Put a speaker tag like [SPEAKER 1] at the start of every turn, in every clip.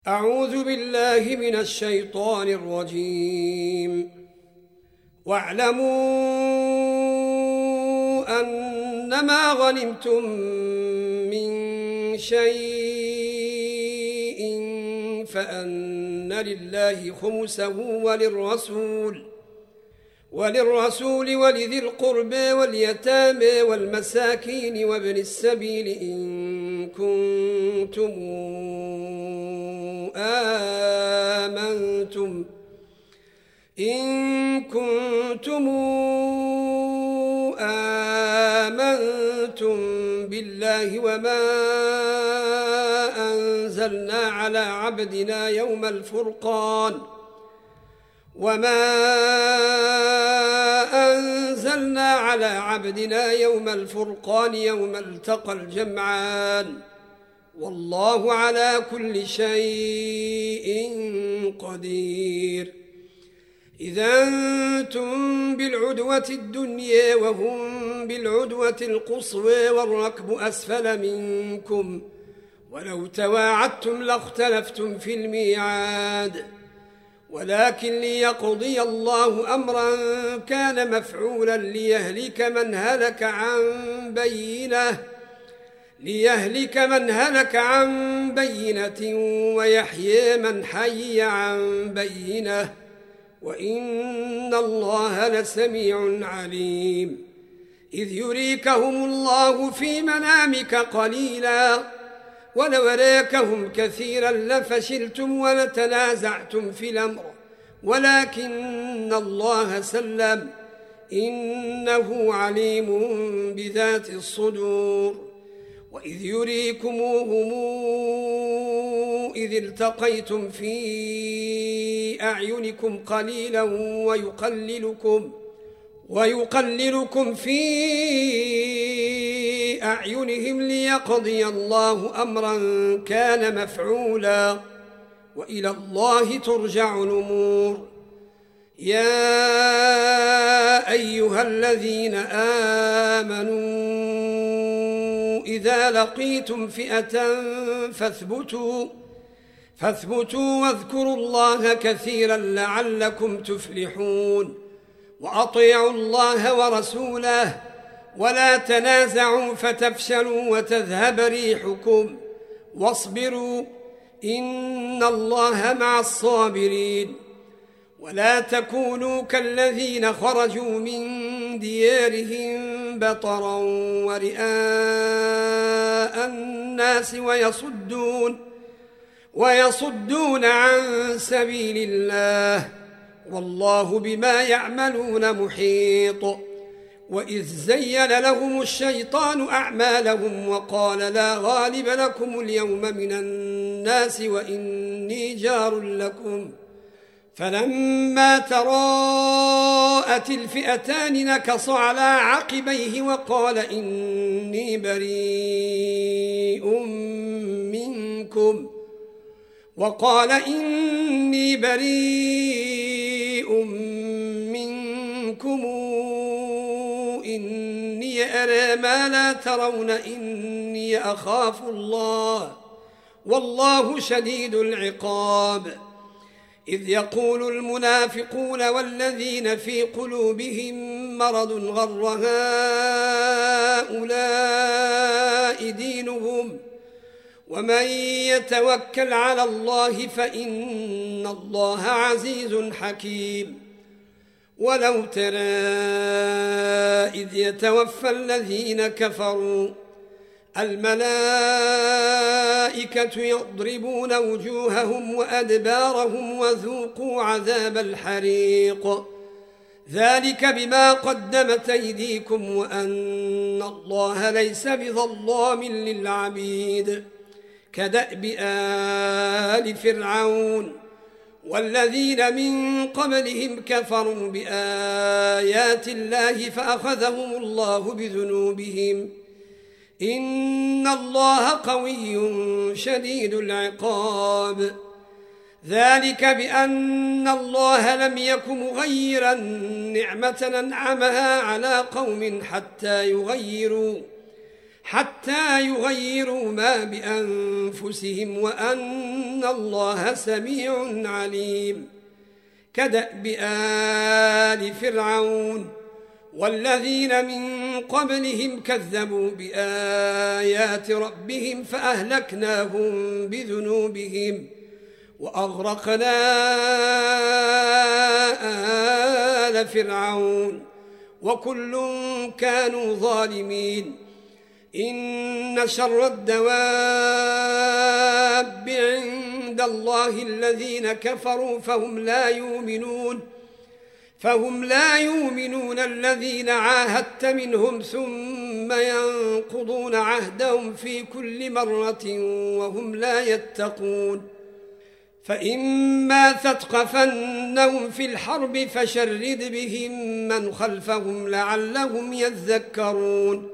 [SPEAKER 1] أعوذ بالله من الشيطان الرجيم. واعلموا أنما غنمتم من شيء فأن لله خمسه وللرسول ولذي القربى واليتامى والمساكين وابن السبيل إن كنتم آمنتم بالله وما أنزلنا على عبدنا يوم الفرقان يوم التقى الجمعان والله على كل شيء قدير. إذا أنتم بالعدوة الدنيا وهم بالعدوة القصوى والركب أسفل منكم ولو تواعدتم لاختلفتم في الميعاد ولكن ليقضي الله أمرا كان مفعولا ليهلك من هلك عن بينة ويحيي من حي عن بينة وإن الله لسميع عليم. إذ يريكهم الله في منامك قليلا ولو أراكهم كثيرا لفشلتم ولتنازعتم في الأمر ولكن الله سلم إنه عليم بذات الصدور. وإذ يريكموهم إذ التقيتم في أعينكم قليلا ويقللكم في أعينهم ليقضي الله أمرا كان مفعولا وإلى الله ترجع الأمور. يا أيها الذين آمنوا إذا لقيتم فئة فاثبتوا واذكروا الله كثيرا لعلكم تفلحون. وأطيعوا الله ورسوله ولا تنازعوا فتفشلوا وتذهب ريحكم واصبروا إن الله مع الصابرين. ولا تكونوا كالذين خرجوا من ديارهم بطرا ورئاء الناس ويصدون عن سبيل الله والله بما يعملون محيط. وإذ زين لهم الشيطان أعمالهم وقال لا غالب لكم اليوم من الناس وإني جار لكم فلما تراءت الفئتان نكص على عقبيه وقال إني بريء منكم إني أرى ما لا ترون إني أخاف الله والله شديد العقاب. إذ يقول المنافقون والذين في قلوبهم مرض غر هؤلاء دينهم ومن يتوكل على الله فإن الله عزيز حكيم. ولو ترى إذ يتوفى الذين كفروا الملائكة يضربون وجوههم وأدبارهم وذوقوا عذاب الحريق ذلك بما قدمت أيديكم وأن الله ليس بظلام للعبيد. كدأب آل فرعون والذين من قبلهم كفروا بآيات الله فأخذهم الله بذنوبهم إن الله قوي شديد العقاب. ذلك بأن الله لم يك مغيرا نعمة أنعمها على قوم حتى يغيروا ما بأنفسهم وأن الله سميع عليم. كدأب آل فرعون والذين من قبلهم كذبوا بآيات ربهم فأهلكناهم بذنوبهم وأغرقنا آل فرعون وكل كانوا ظالمين. إن شر الدواب عند الله الذين كفروا فهم لا يؤمنون الذين عاهدت منهم ثم ينقضون عهدهم في كل مرة وهم لا يتقون. فإما تثقفنهم في الحرب فشرد بهم من خلفهم لعلهم يذكرون.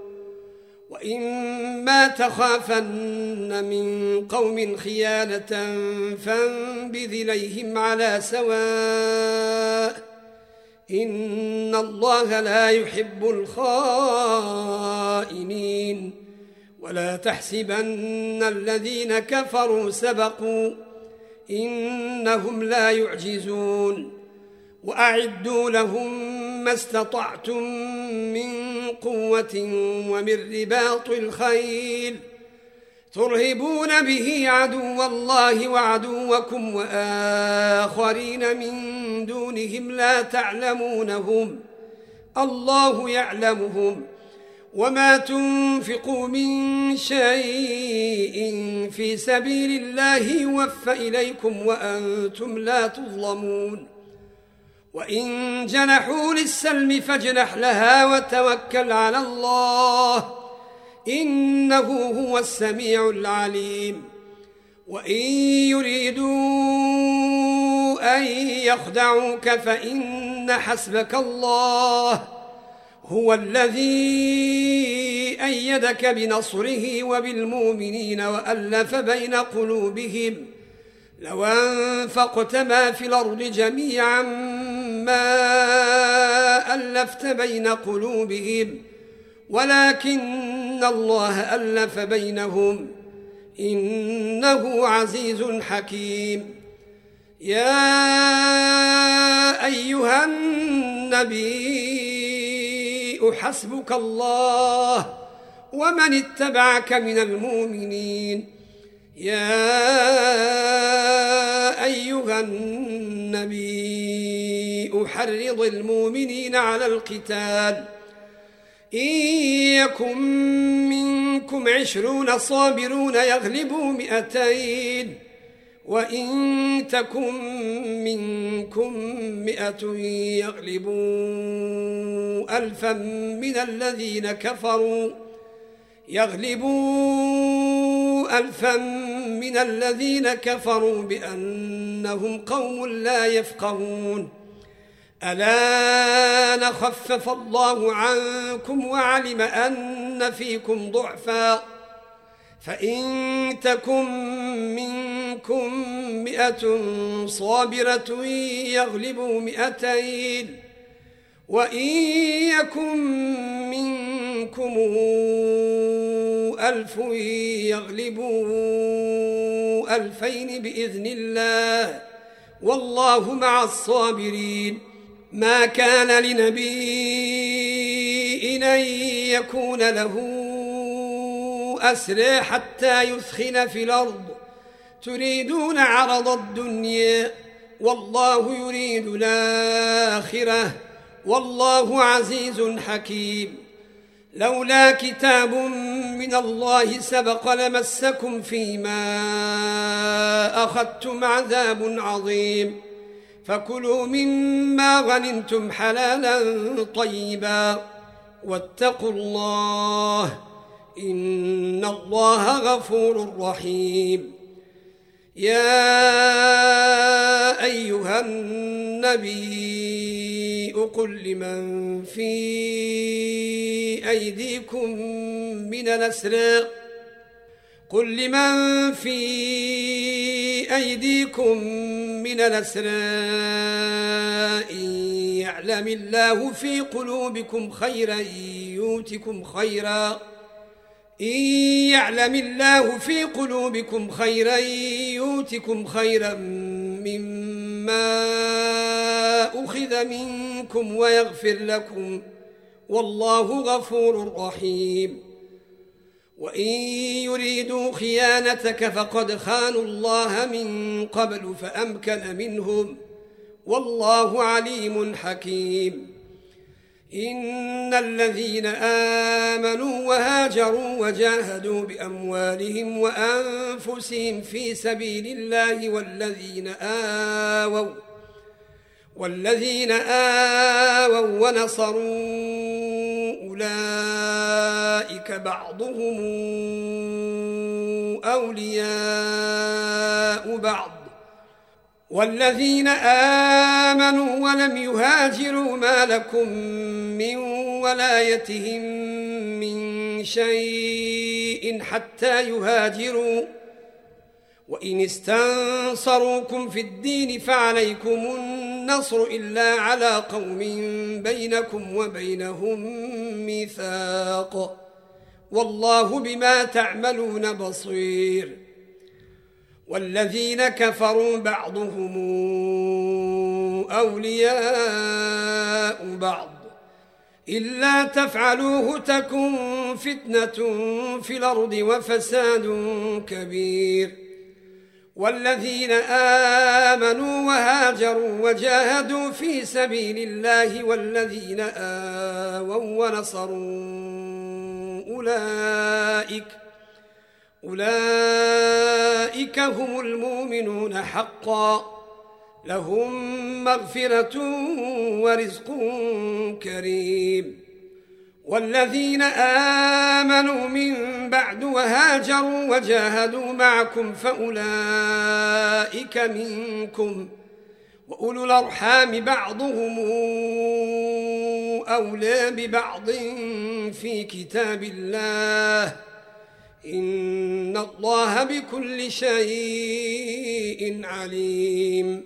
[SPEAKER 1] وإما تخافن من قوم خيانة فانبذ إليهم على سواء إن الله لا يحب الخائنين. ولا تحسبن الذين كفروا سبقوا إنهم لا يعجزون. وأعدوا لهم ما استطعتم من قوة ومن رباط الخيل ترهبون به عدو الله وعدوكم وآخرين من دونهم لا تعلمونهم الله يعلمهم. وما تنفقوا من شيء في سبيل الله يوفى إليكم وأنتم لا تظلمون. وإن جنحوا للسلم فاجنح لها وتوكل على الله إنه هو السميع العليم. وإن يريدوا أن يخدعوك فإن حسبك الله هو الذي أيدك بنصره وبالمؤمنين وألف بين قلوبهم لو أنفقت ما في الأرض جميعا ما ألفت بين قلوبهم ولكن الله ألف بينهم إنه عزيز حكيم. يا أيها النبي حسبك الله ومن اتبعك من المؤمنين. يا أيها النبي حرض المؤمنين على القتال إن يكن منكم 20 صابرون يغلبوا 200 وإن تكن منكم 100 يغلبوا 1000 من الذين كفروا بأنهم قوم لا يفقهون. الآن خفف الله عنكم وعلم أن فيكم ضعفا فإن تكن منكم 100 صابرة يغلبوا 200 وإن يكن منكم 1000 يغلبوا 2000 بإذن الله والله مع الصابرين. ما كان لنبي أن يكون له أسرى حتى يثخن في الأرض تريدون عرض الدنيا والله يريد الآخرة والله عزيز حكيم. لولا كتاب من الله سبق لمسكم فيما أخذتم عذاب عظيم فكلوا مما غنمتم حلالا طيبا واتقوا الله إن الله غفور رحيم. يا أيها النبي قل لمن في أيديكم من الأسرى إن يعلم الله في قلوبكم خيرا إن يعلم الله في قلوبكم خيرا يؤتكم خيرا مما أخذ منكم ويغفر لكم والله غفور رحيم وإن يريدوا خيانتك فقد خانوا الله من قبل فأمكن منهم والله عليم حكيم إن الذين آمنوا وهاجروا وجاهدوا بأموالهم وأنفسهم في سبيل الله والذين آووا ونصروا أولئك بعضهم أولياء بعض والذين آمنوا ولم يهاجروا ما لكم من ولايتهم من شيء حتى يهاجروا وإن استنصروكم في الدين فعليكم النصر إلا على قوم بينكم وبينهم ميثاق والله بما تعملون بصير والذين كفروا بعضهم أولياء بعض إلا تفعلوه تكن فتنة في الأرض وفساد كبير والذين آمنوا وهاجروا وجاهدوا في سبيل الله والذين آووا ونصروا أولئك هم المؤمنون حقا لهم مغفرة ورزق كريم والذين آمنوا من بعد وهاجروا وجاهدوا معكم فأولئك منكم وأولو الأرحام بعضهم أولى ببعض في كتاب الله إن الله بكل شيء عليم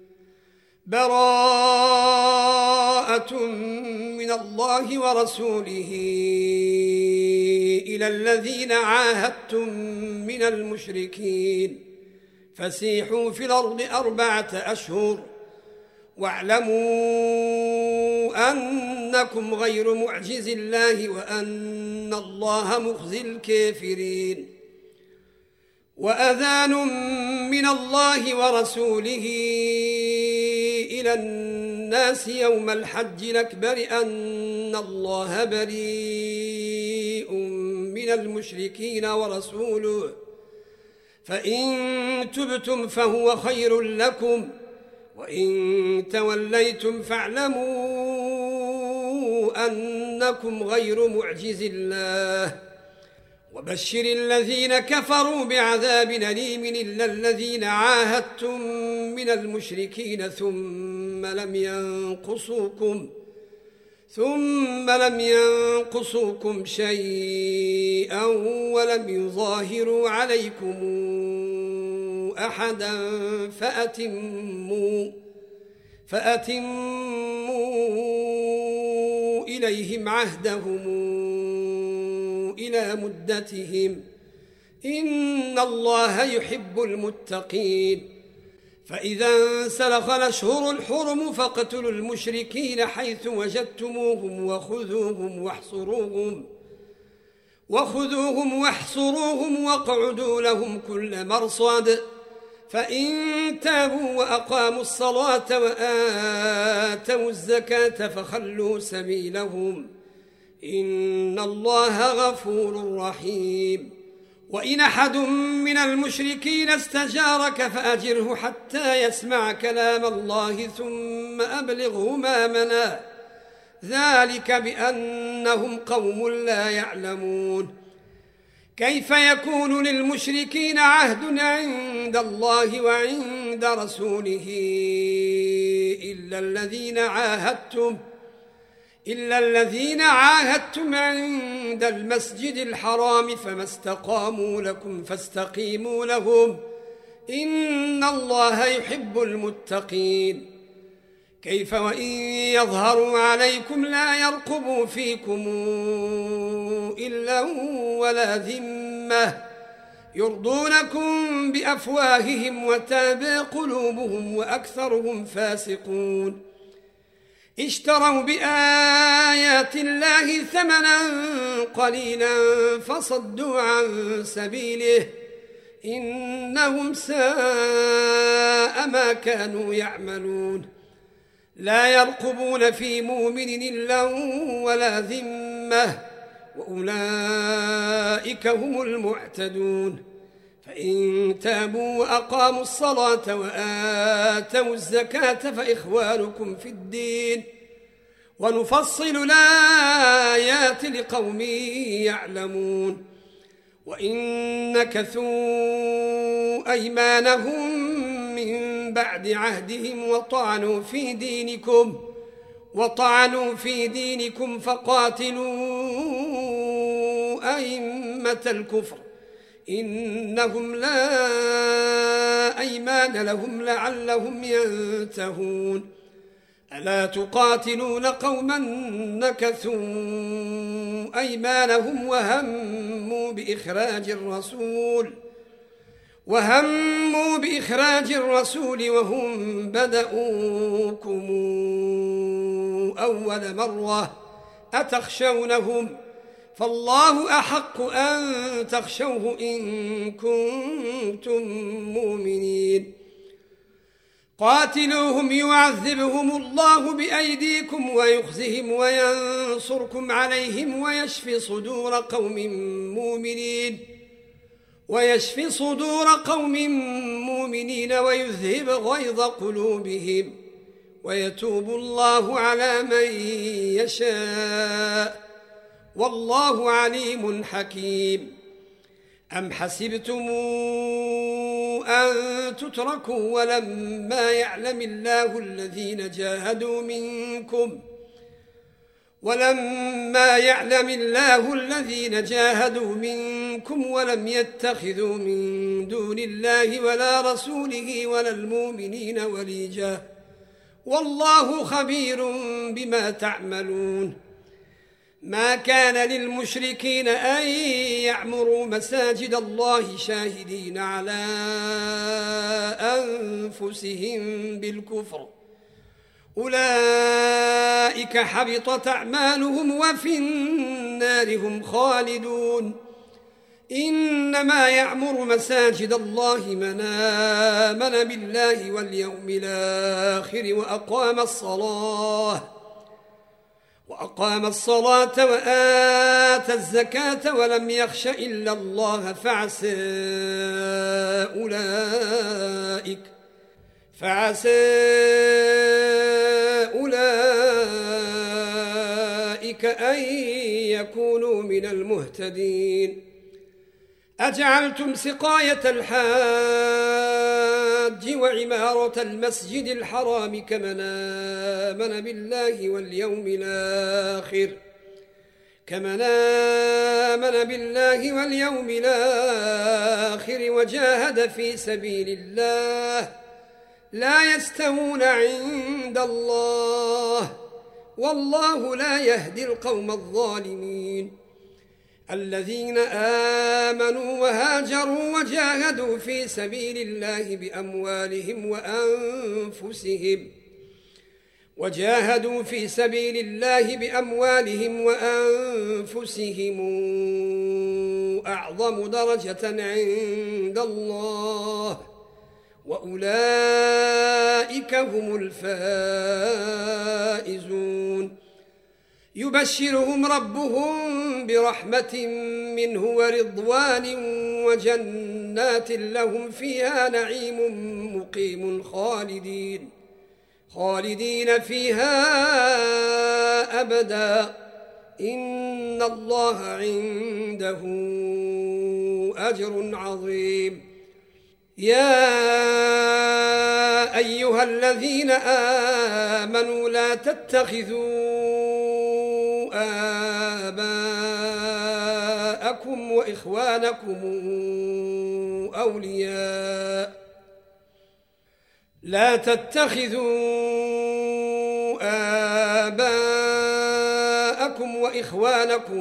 [SPEAKER 1] براءة من الله ورسوله إلى الذين عاهدتم من المشركين فسيحوا في الأرض 4 أشهر واعلموا أنكم غير معجز الله وأن الله مخزي الكافرين وأذان من الله ورسوله إلى الناس يوم الحج الأكبر أن الله بريء من المشركين ورسوله فإن تبتم فهو خير لكم وإن توليتم فاعلموا أنكم غير معجز الله وبشر الذين كفروا بعذاب أليم إلا الذين عاهدتم من المشركين ثم لم ينقصوكم شيئا ولم يظاهروا عليكم أحدا فأتموا إليهم عهدهم إلى مدتهم إن الله يحب المتقين فإذا انسلخ الأشهر الحرم فاقتلوا المشركين حيث وجدتموهم وخذوهم واحصروهم واقعدوا لهم كل مرصد فإن تابوا وأقاموا الصلاة وآتوا الزكاة فخلوا سبيلهم إن الله غفور رحيم وإن أحد من المشركين استجارك فأجره حتى يسمع كلام الله ثم أبلغه مأمنا ذلك بأنهم قوم لا يعلمون كيف يكون للمشركين عهد عند الله وعند رسوله إلا الذين عاهدتم عند المسجد الحرام فما استقاموا لكم فاستقيموا لهم إن الله يحب المتقين كيف وإن يظهروا عليكم لا يرقبوا فيكم إلا ولا ذمة يرضونكم بأفواههم وتابى قلوبهم وأكثرهم فاسقون اشتروا بآيات الله ثمنا قليلا فصدوا عن سبيله إنهم ساء ما كانوا يعملون لا يرقبون في مؤمن إلا ولا ذمة وأولئك هم المعتدون فإن تابوا وأقاموا الصلاة وآتوا الزكاة فإخوانكم في الدين ونفصل الآيات لقوم يعلمون وإن نكثوا أيمانهم من بعد عهدهم وطعنوا في دينكم فقاتلوا أئمة الكفر إنهم لا أيمان لهم لعلهم ينتهون ألا تقاتلون قوما نكثوا أيمانهم وهموا بإخراج الرسول وهم بدؤوكم أول مرة أتخشونهم فالله أحق أن تخشوه إن كنتم مؤمنين قاتلوهم يعذبهم الله بأيديكم ويخزهم وينصركم عليهم ويشفي صدور قوم مؤمنين ويذهب غيظ قلوبهم ويتوب الله على من يشاء والله عليم حكيم أم حسبتم أن تتركوا ولما يعلم الله الذين جاهدوا منكم ولم يتخذوا من دون الله ولا رسوله ولا المؤمنين وليجة والله خبير بما تعملون ما كان للمشركين أن يعمروا مساجد الله شاهدين على أنفسهم بالكفر أولئك حبطت أعمالهم وفي النار هم خالدون إنما يعمر مساجد الله من آمن بالله واليوم الآخر وأقام الصلاة وآتى الزكاة ولم يخش إلا الله فعسى أولئك أن يكونوا من المهتدين أجعلتم سقاية الحاج وعمارة المسجد الحرام كمن آمن بالله واليوم الآخر وجاهد في سبيل الله لا يستوون عند الله والله لا يهدي القوم الظالمين الذين آمنوا وهاجروا وجاهدوا في سبيل الله بأموالهم وأنفسهم أعظم درجة عند الله وأولئك هم الفائزون يبشرهم ربهم برحمة منه ورضوان وجنات لهم فيها نعيم مقيم خالدين فيها أبدا إن الله عنده أجر عظيم يا أيها الذين آمنوا لا تتخذوا آباءكم وإخوانكم وإخوانكم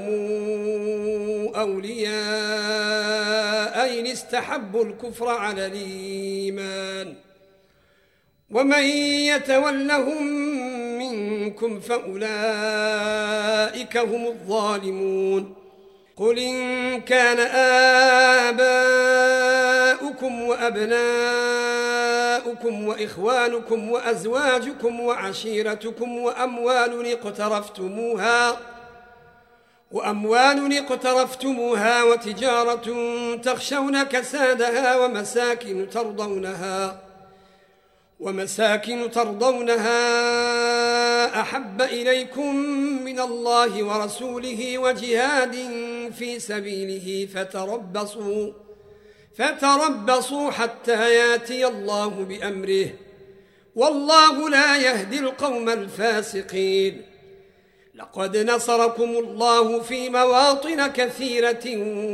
[SPEAKER 1] أولياء إن استحبوا الكفر على الإيمان ومن يتولهم منكم فأولئك هم الظالمون قل إن كان آباؤكم وأبناؤكم وإخوانكم وأزواجكم وعشيرتكم وأموال اقترفتموها وتجارة تخشون كسادها ومساكن ترضونها أحب إليكم من الله ورسوله وجهاد في سبيله فتربصوا حتى ياتي الله بأمره والله لا يهدي القوم الفاسقين لقد نصركم الله في مواطن كثيرة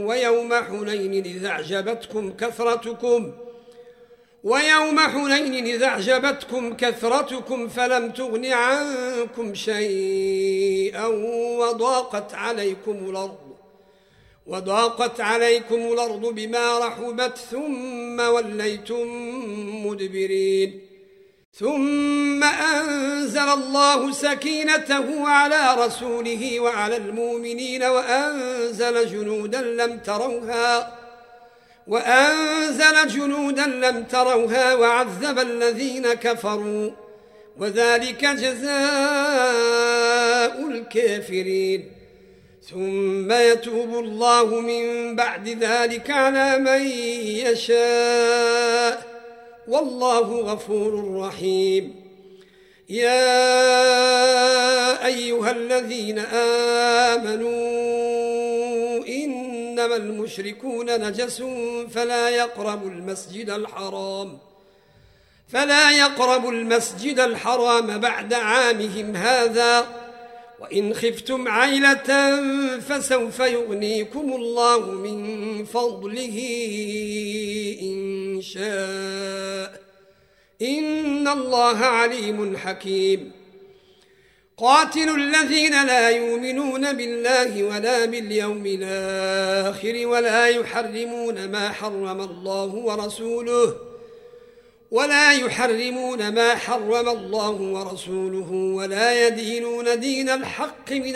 [SPEAKER 1] ويوم حنين إذ أعجبتكم كثرتكم فلم تغن عنكم شيئا وضاقت عليكم الأرض بما رحبت ثم وليتم مدبرين ثم أنزل الله سكينته على رسوله وعلى المؤمنين وأنزل جنودا لم تروها وعذب الذين كفروا وذلك جزاء الكافرين ثم يتوب الله من بعد ذلك على من يشاء والله غفور رحيم يا أيها الذين آمنوا إنما المشركون نجس فلا يقربوا المسجد الحرام بعد عامهم هذا وإن خفتم عيلة فسوف يغنيكم الله من فضله إن شاء إن الله عليم حكيم قاتلوا الذين لا يؤمنون بالله ولا باليوم الآخر ولا يحرمون ما حرم الله ورسوله ولا يدينون دين الحق من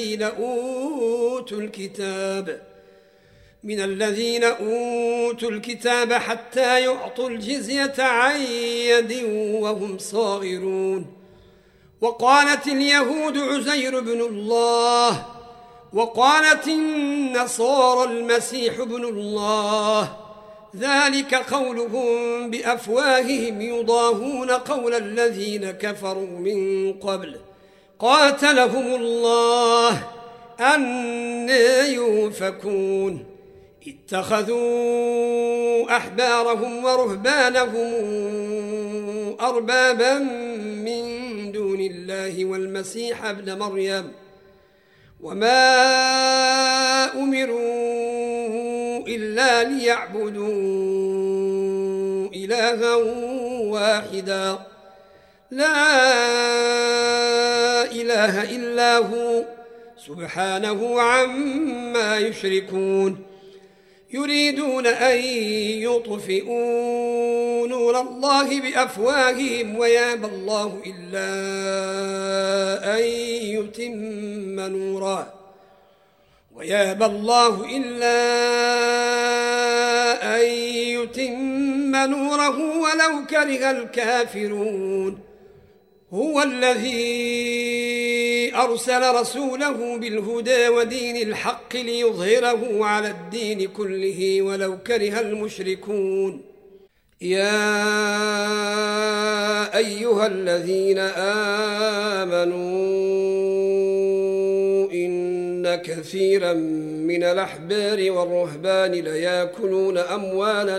[SPEAKER 1] الذين أوتوا الكتاب حتى يعطوا الجزية عن يد وهم صاغرون وقالت اليهود عزير بن الله وقالت النصارى المسيح بن الله ذلك قولهم بأفواههم يضاهون قول الذين كفروا من قبل قاتلهم الله أنى يؤفكون اتخذوا أحبارهم ورهبانهم أربابا من دون الله والمسيح ابن مريم وما أمروا إلا ليعبدوا إلها واحدا لا إله إلا هو سبحانه عما يشركون يريدون أن يطفئوا نور الله بأفواههم ويابى الله إلا أن يتم نوره ولو كره الكافرون هو الذي أرسل رسوله بالهدى ودين الحق ليظهره على الدين كله ولو كره المشركون يا أيها الذين آمنوا إن كثيرا من الأحبار والرهبان ليأكلون أموال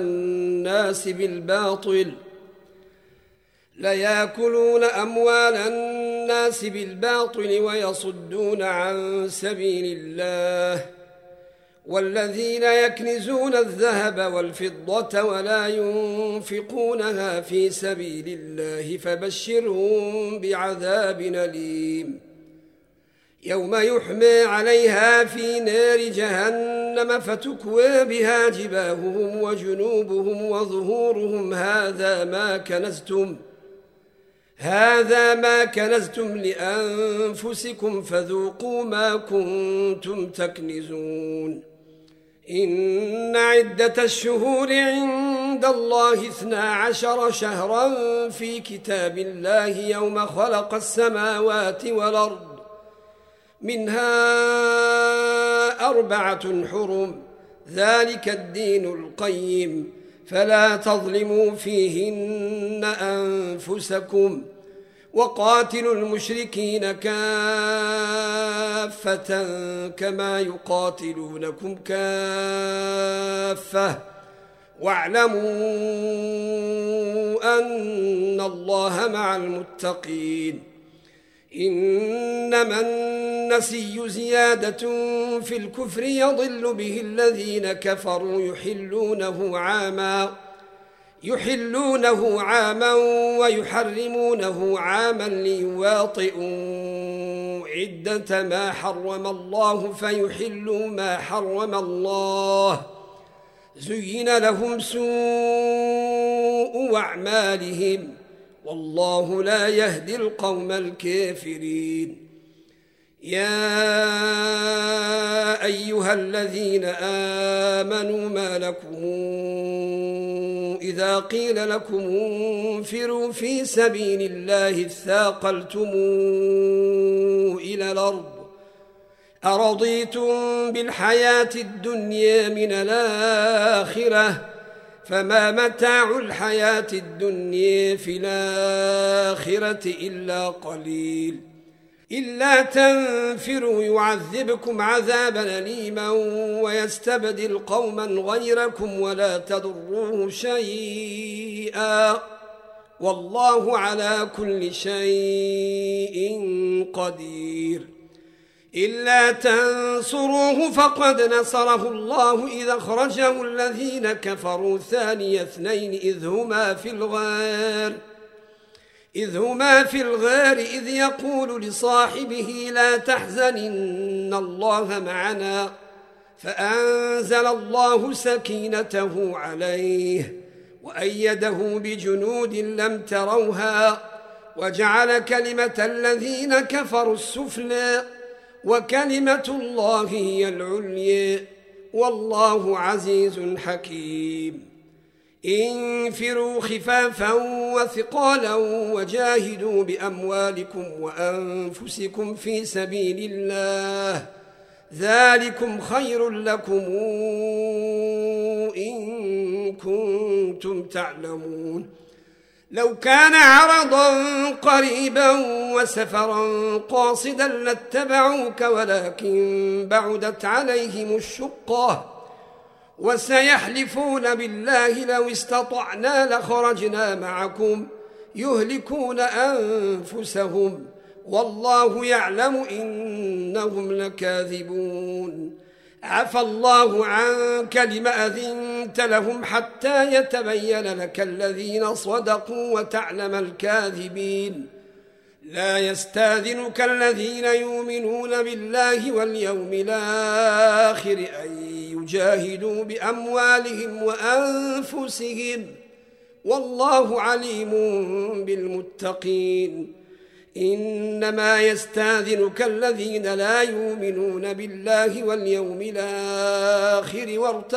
[SPEAKER 1] الناس بالباطل ويصدون عن سبيل الله والذين يكنزون الذهب والفضة ولا ينفقونها في سبيل الله فبشرهم بعذاب أليم يوم يحمى عليها في نار جهنم فتكوى بها جباههم وجنوبهم وظهورهم هذا ما كنزتم لأنفسكم فذوقوا ما كنتم تكنزون إن عدة الشهور عند الله 12 شهرا في كتاب الله يوم خلق السماوات والأرض منها 4 حرم ذلك الدين القيم فلا تظلموا فيهن أنفسكم وقاتلوا المشركين كافة كما يقاتلونكم كافة واعلموا أن الله مع المتقين إنما النسي زيادة في الكفر يضل به الذين كفروا يحلونه عاما ويحرمونه عاما ليواطئوا عدة ما حرم الله فيحلوا ما حرم الله زين لهم سوء أعمالهم والله لا يهدي القوم الكافرين يا أيها الذين آمنوا ما لكم إذا قيل لكم انفروا في سبيل الله اثاقلتم إلى الأرض أرضيتم بالحياة الدنيا من الآخرة فما متاع الحياة الدنيا في الآخرة إلا قليل إلا تنفروا يعذبكم عذابا أليما ويستبدل قوما غيركم ولا تضروه شيئا والله على كل شيء قدير إلا تنصروه فقد نصره الله إذا أخرجه الذين كفروا ثاني اثنين إذ هما في الغار إذ يقول لصاحبه لا تحزن إن الله معنا فأنزل الله سكينته عليه وأيده بجنود لم تروها وجعل كلمة الذين كفروا السفلى وكلمة الله هي العليا والله عزيز حكيم انفروا خفافا وثقالا وجاهدوا بأموالكم وأنفسكم في سبيل الله ذلكم خير لكم إن كنتم تعلمون لو كان عرضا قريبا وسفرا قاصدا لاتبعوك ولكن بعدت عليهم الشقة وسيحلفون بالله لو استطعنا لخرجنا معكم يهلكون أنفسهم والله يعلم إنهم لكاذبون عفى الله عنك لما أذنت لهم حتى يتبين لك الذين صدقوا وتعلم الكاذبين لا يستاذنك الذين يؤمنون بالله واليوم الآخر أن يجاهدوا بأموالهم وأنفسهم والله عليم بالمتقين إنما يستاذنك الذين لا يؤمنون بالله واليوم الآخر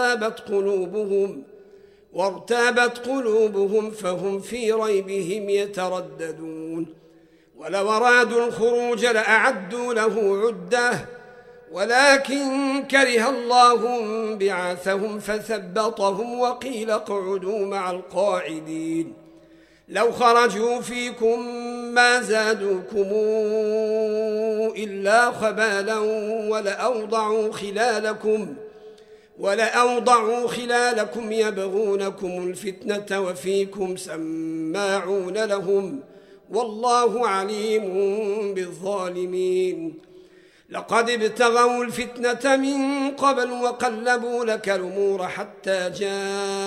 [SPEAKER 1] وارتابت قلوبهم فهم في ريبهم يترددون ولو أرادوا الخروج لأعدوا له عدة ولكن كره الله بعاثهم فثبطهم وقيل اقعدوا مع القاعدين لو خرجوا فيكم ما زادوكم إلا خبالا ولأوضعوا خلالكم يبغونكم الفتنة وفيكم سماعون لهم والله عليم بالظالمين لقد ابتغوا الفتنة من قبل وقلبوا لك الأمور حتى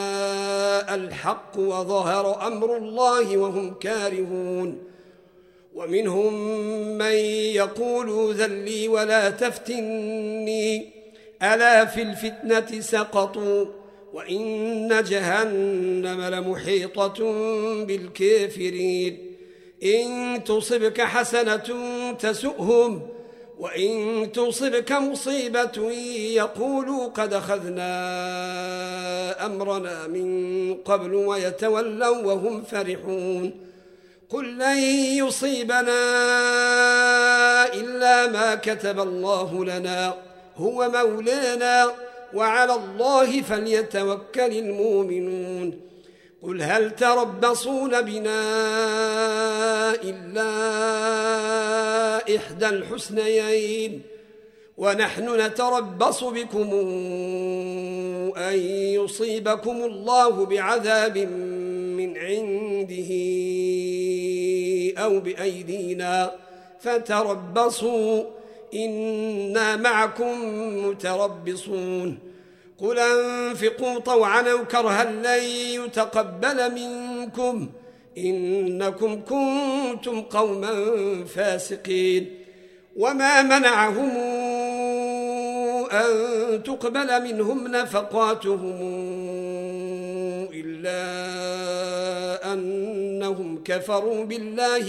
[SPEAKER 1] جاء الحق وظهر أمر الله وهم كارهون ومنهم من يقول ذل لي ولا تفتني ألا في الفتنة سقطوا وإن جهنم لمحيطة بالكافرين إن تصبك حسنة تسؤهم وإن تصبك مصيبة يقولوا قد أخذنا أمرنا من قبل ويتولوا وهم فرحون قل لن يصيبنا إلا ما كتب الله لنا هو مولانا وعلى الله فليتوكل المؤمنون قل هل تربصون بنا إلا إحدى الحسنيين ونحن نتربص بكم أن يصيبكم الله بعذاب من عنده أو بأيدينا فتربصوا إنا معكم متربصون قل أنفقوا طوعا أو كرها لن يتقبل منكم إنكم كنتم قوما فاسقين وما منعهم أن تقبل منهم نفقاتهم إلا أنهم كفروا بالله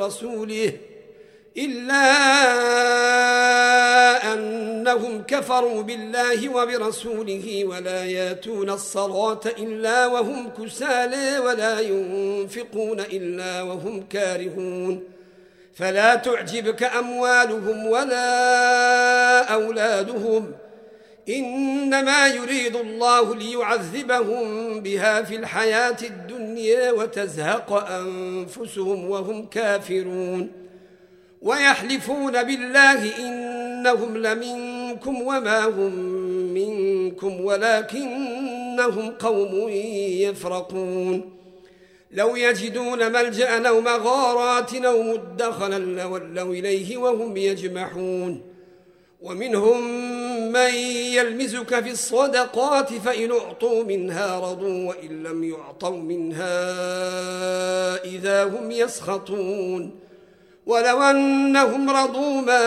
[SPEAKER 1] وبرسوله ولا ياتون الصلاة إلا وهم كسالى ولا ينفقون إلا وهم كارهون فلا تعجبك أموالهم ولا أولادهم إنما يريد الله ليعذبهم بها في الحياة الدنيا وتزهق أنفسهم وهم كافرون ويحلفون بالله إنهم لمنكم وما هم منكم ولكنهم قوم يفرقون لو يجدون ملجأ أو مغارات أو مدخلا لولوا إليه وهم يجمحون ومنهم من يلمزك في الصدقات فإن أعطوا منها رضوا وإن لم يعطوا منها إذا هم يسخطون ولو أنهم رضوا ما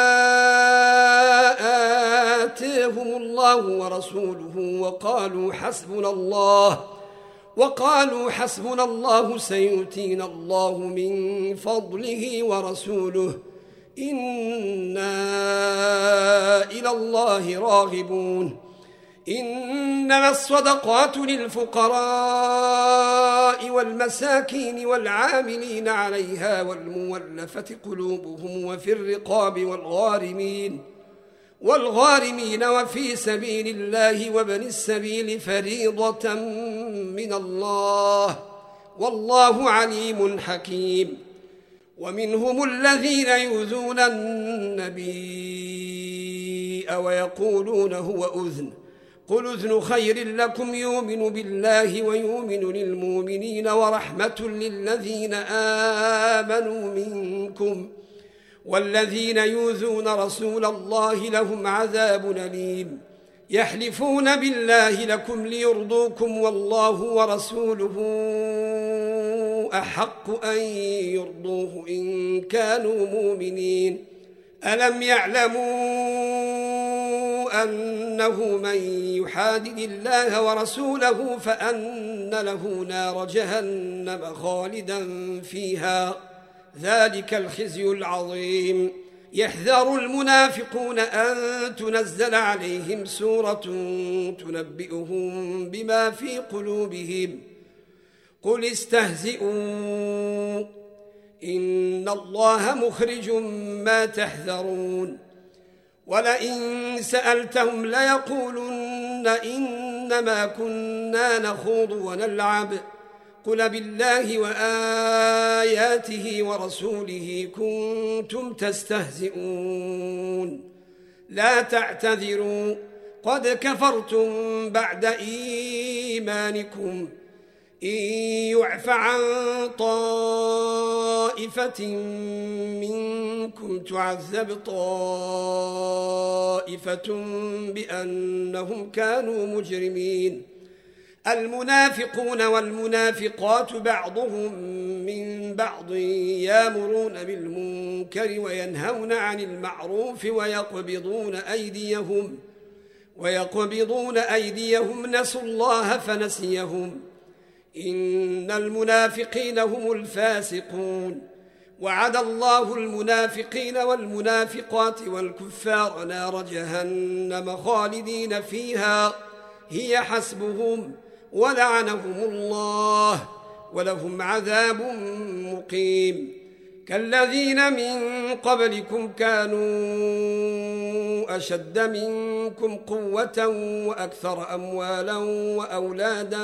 [SPEAKER 1] آتاهم الله ورسوله وقالوا حسبنا الله سيؤتينا الله من فضله ورسوله إنا إلى الله راغبون إنما الصدقات للفقراء والمساكين والعاملين عليها والمولفة قلوبهم وفي الرقاب والغارمين وفي سبيل الله وابن السبيل فريضة من الله والله عليم حكيم ومنهم الذين يؤذون النبي ويقولون هو أذن قل أذن خير لكم يؤمن بالله ويؤمن للمؤمنين ورحمة للذين آمنوا منكم والذين يؤذون رسول الله لهم عذاب أليم يحلفون بالله لكم ليرضوكم والله ورسوله أحق أن يرضوه إن كانوا مؤمنين ألم يعلموا أنه من يحادد الله ورسوله فأن له نار جهنم خالدا فيها ذلك الخزي العظيم يحذر المنافقون أن تنزل عليهم سورة تنبئهم بما في قلوبهم قل استهزئوا إن الله مخرج ما تحذرون ولئن سألتهم ليقولن إنما كنا نخوض ونلعب قل بالله وآياته ورسوله كنتم تستهزئون لا تعتذروا قد كفرتم بعد إيمانكم إن يعف عن طائفة منكم تعذب طائفة بأنهم كانوا مجرمين المنافقون والمنافقات بعضهم من بعض يأمرون بالمنكر وينهون عن المعروف ويقبضون أيديهم نسوا الله فنسيهم إن المنافقين هم الفاسقون وعد الله المنافقين والمنافقات والكفار نار جهنم خالدين فيها هي حسبهم ولعنهم الله ولهم عذاب مقيم كالذين من قبلكم كانوا أشد منكم قوة وأكثر أموالا وأولادا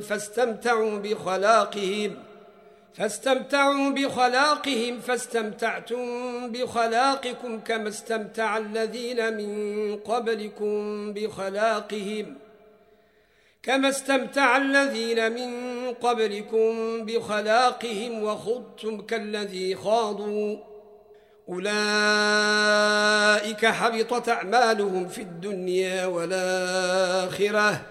[SPEAKER 1] فاستمتعوا بخلاقهم فاستمتعتم بخلاقكم كما استمتع الذين من قبلكم بخلاقهم وخضتم كالذي خاضوا أولئك حبطت أعمالهم في الدنيا والآخرة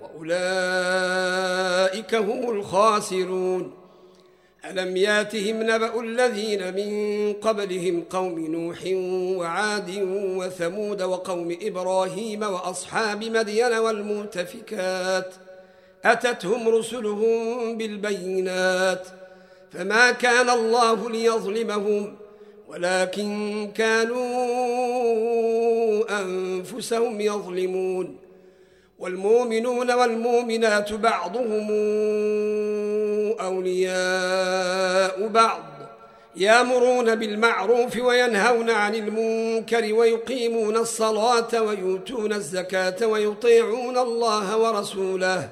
[SPEAKER 1] وأولئك هم الخاسرون ألم ياتهم نبأ الذين من قبلهم قوم نوح وعاد وثمود وقوم إبراهيم وأصحاب مدين والمؤتفكات أتتهم رسلهم بالبينات فما كان الله ليظلمهم ولكن كانوا أنفسهم يظلمون والمؤمنون والمؤمنات بعضهم أولياء بعض يأمرون بالمعروف وينهون عن المنكر ويقيمون الصلاة ويؤتون الزكاة ويطيعون الله ورسوله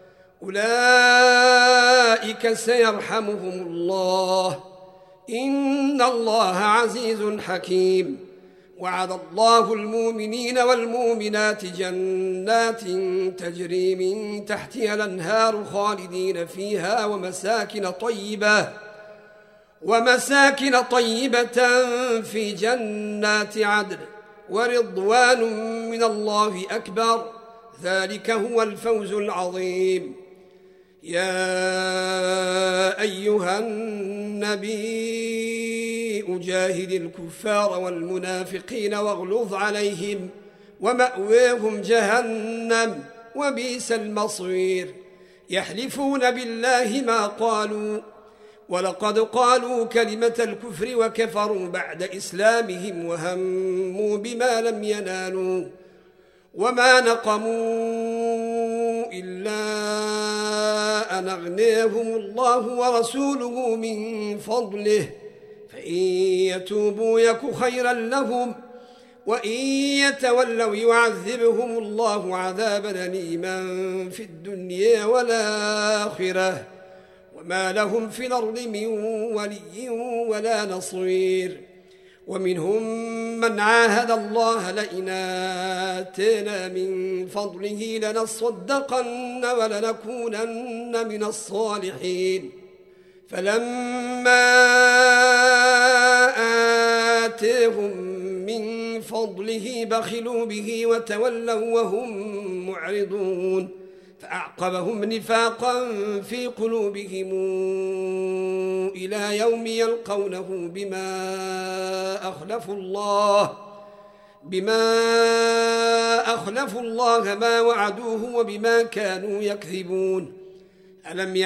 [SPEAKER 1] أولئك سيرحمهم الله إن الله عزيز حكيم وعد الله المؤمنين والمؤمنات جنات تجري من تحتها الأنهار خالدين فيها ومساكن طيبة في جنات عدن ورضوان من الله أكبر ذلك هو الفوز العظيم يا أيها النبي أجاهد الكفار والمنافقين واغلظ عليهم ومأواهم جهنم وبئس المصير يحلفون بالله ما قالوا ولقد قالوا كلمة الكفر وكفروا بعد إسلامهم وهموا بما لم ينالوا وما نقموا إلا أن أغناهم الله ورسوله من فضله فإن يتوبوا يك خيرا لهم وإن يتولوا يعذبهم الله عذابا أليما في الدنيا والآخرة وما لهم في الأرض من ولي ولا نصير ومنهم من عاهد الله لئن آتانا من فضله لنصدقن ولنكونن من الصالحين فلما آتاهم من فضله بخلوا به وتولوا وهم معرضون فأعقبهم نفاقا في قلوبهم إلى يوم يلقونه بما أخلفوا الله ما وعدوه وبما كانوا يكذبون ألم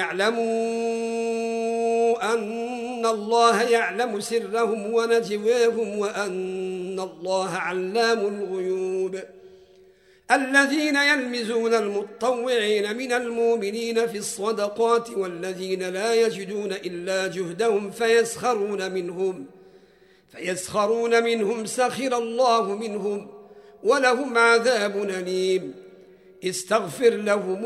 [SPEAKER 1] يعلموا أن الله يعلم سرهم ونجواهم وأن الله علام الغيوب الذين يلمزون المتطوعين من المؤمنين في الصدقات والذين لا يجدون إلا جهدهم فيسخرون منهم سخر الله منهم ولهم عذاب أليم استغفر لهم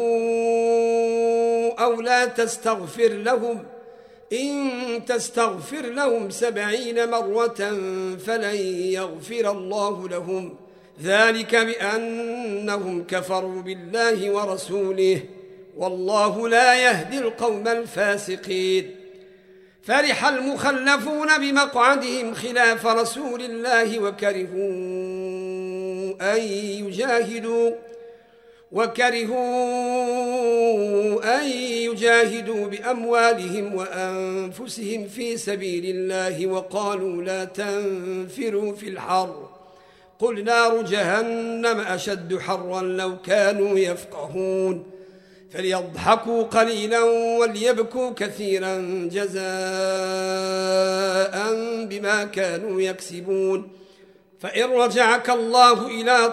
[SPEAKER 1] أو لا تستغفر لهم إن تستغفر لهم 70 مرة فلن يغفر الله لهم ذلك بأنهم كفروا بالله ورسوله والله لا يهدي القوم الفاسقين فرح المخلفون بمقعدهم خلاف رسول الله وكرهوا أن يجاهدوا بأموالهم وأنفسهم في سبيل الله وقالوا لا تنفروا في الحر قل نار جهنم أشد حرا لو كانوا يفقهون فليضحكوا قليلا وليبكوا كثيرا جزاء بما كانوا يكسبون فإن رجعك الله إلى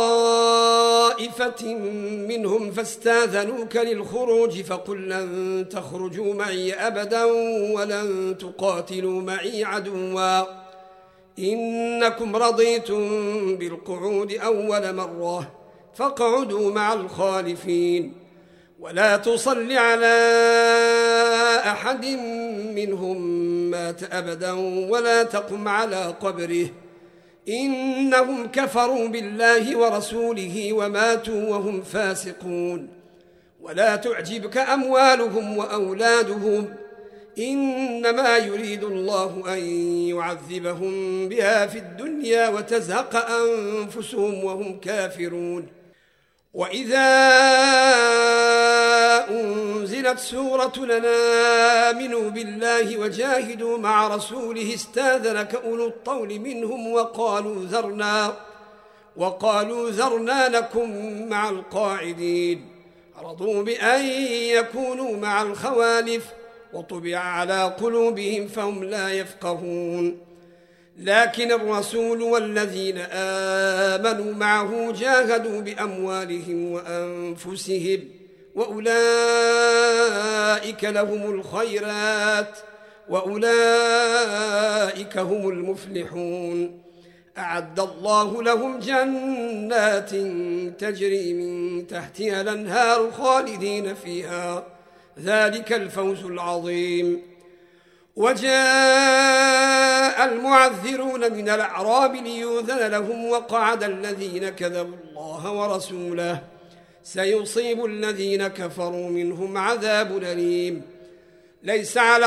[SPEAKER 1] طائفة منهم فاستاذنوك للخروج فقل لن تخرجوا معي أبدا ولن تقاتلوا معي عدوا إنكم رضيتم بالقعود أول مرة فاقعدوا مع الخالفين ولا تصل على أحد منهم مات أبدا ولا تقم على قبره إنهم كفروا بالله ورسوله وماتوا وهم فاسقون ولا تعجبك أموالهم وأولادهم إنما يريد الله أن يعذبهم بها في الدنيا وتزهق أنفسهم وهم كافرون وإذا أنزلت سورة آمنوا بالله وجاهدوا مع رسوله استاذنك أولو الطول منهم وقالوا ذرنا نكن مع القاعدين رضوا بأن يكونوا مع الخوالف وطبع على قلوبهم فهم لا يفقهون لكن الرسول والذين آمنوا معه جاهدوا بأموالهم وأنفسهم وأولئك لهم الخيرات وأولئك هم المفلحون أعد الله لهم جنات تجري من تحتها الأنهار خالدين فيها ذلك الفوز العظيم وجاء المعذرون من الأعراب ليؤذن لهم وقعد الذين كذبوا الله ورسوله سيصيب الذين كفروا منهم عذاب أليم ليس على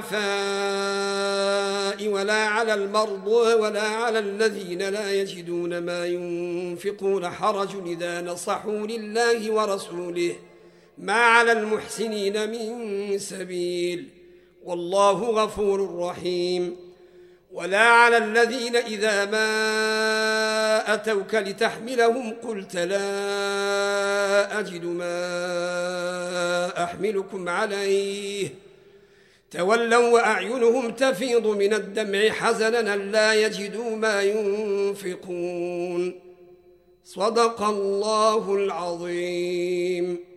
[SPEAKER 1] الضعفاء ولا على المرضى ولا على الذين لا يجدون ما ينفقون حرج إذا نصحوا لله ورسوله ما على المحسنين من سبيل والله غفور رحيم ولا على الذين إذا ما أتوك لتحملهم قلت لا أجد ما أحملكم عليه تولوا وأعينهم تفيض من الدمع حزنا لا يجدوا ما ينفقون صدق الله العظيم.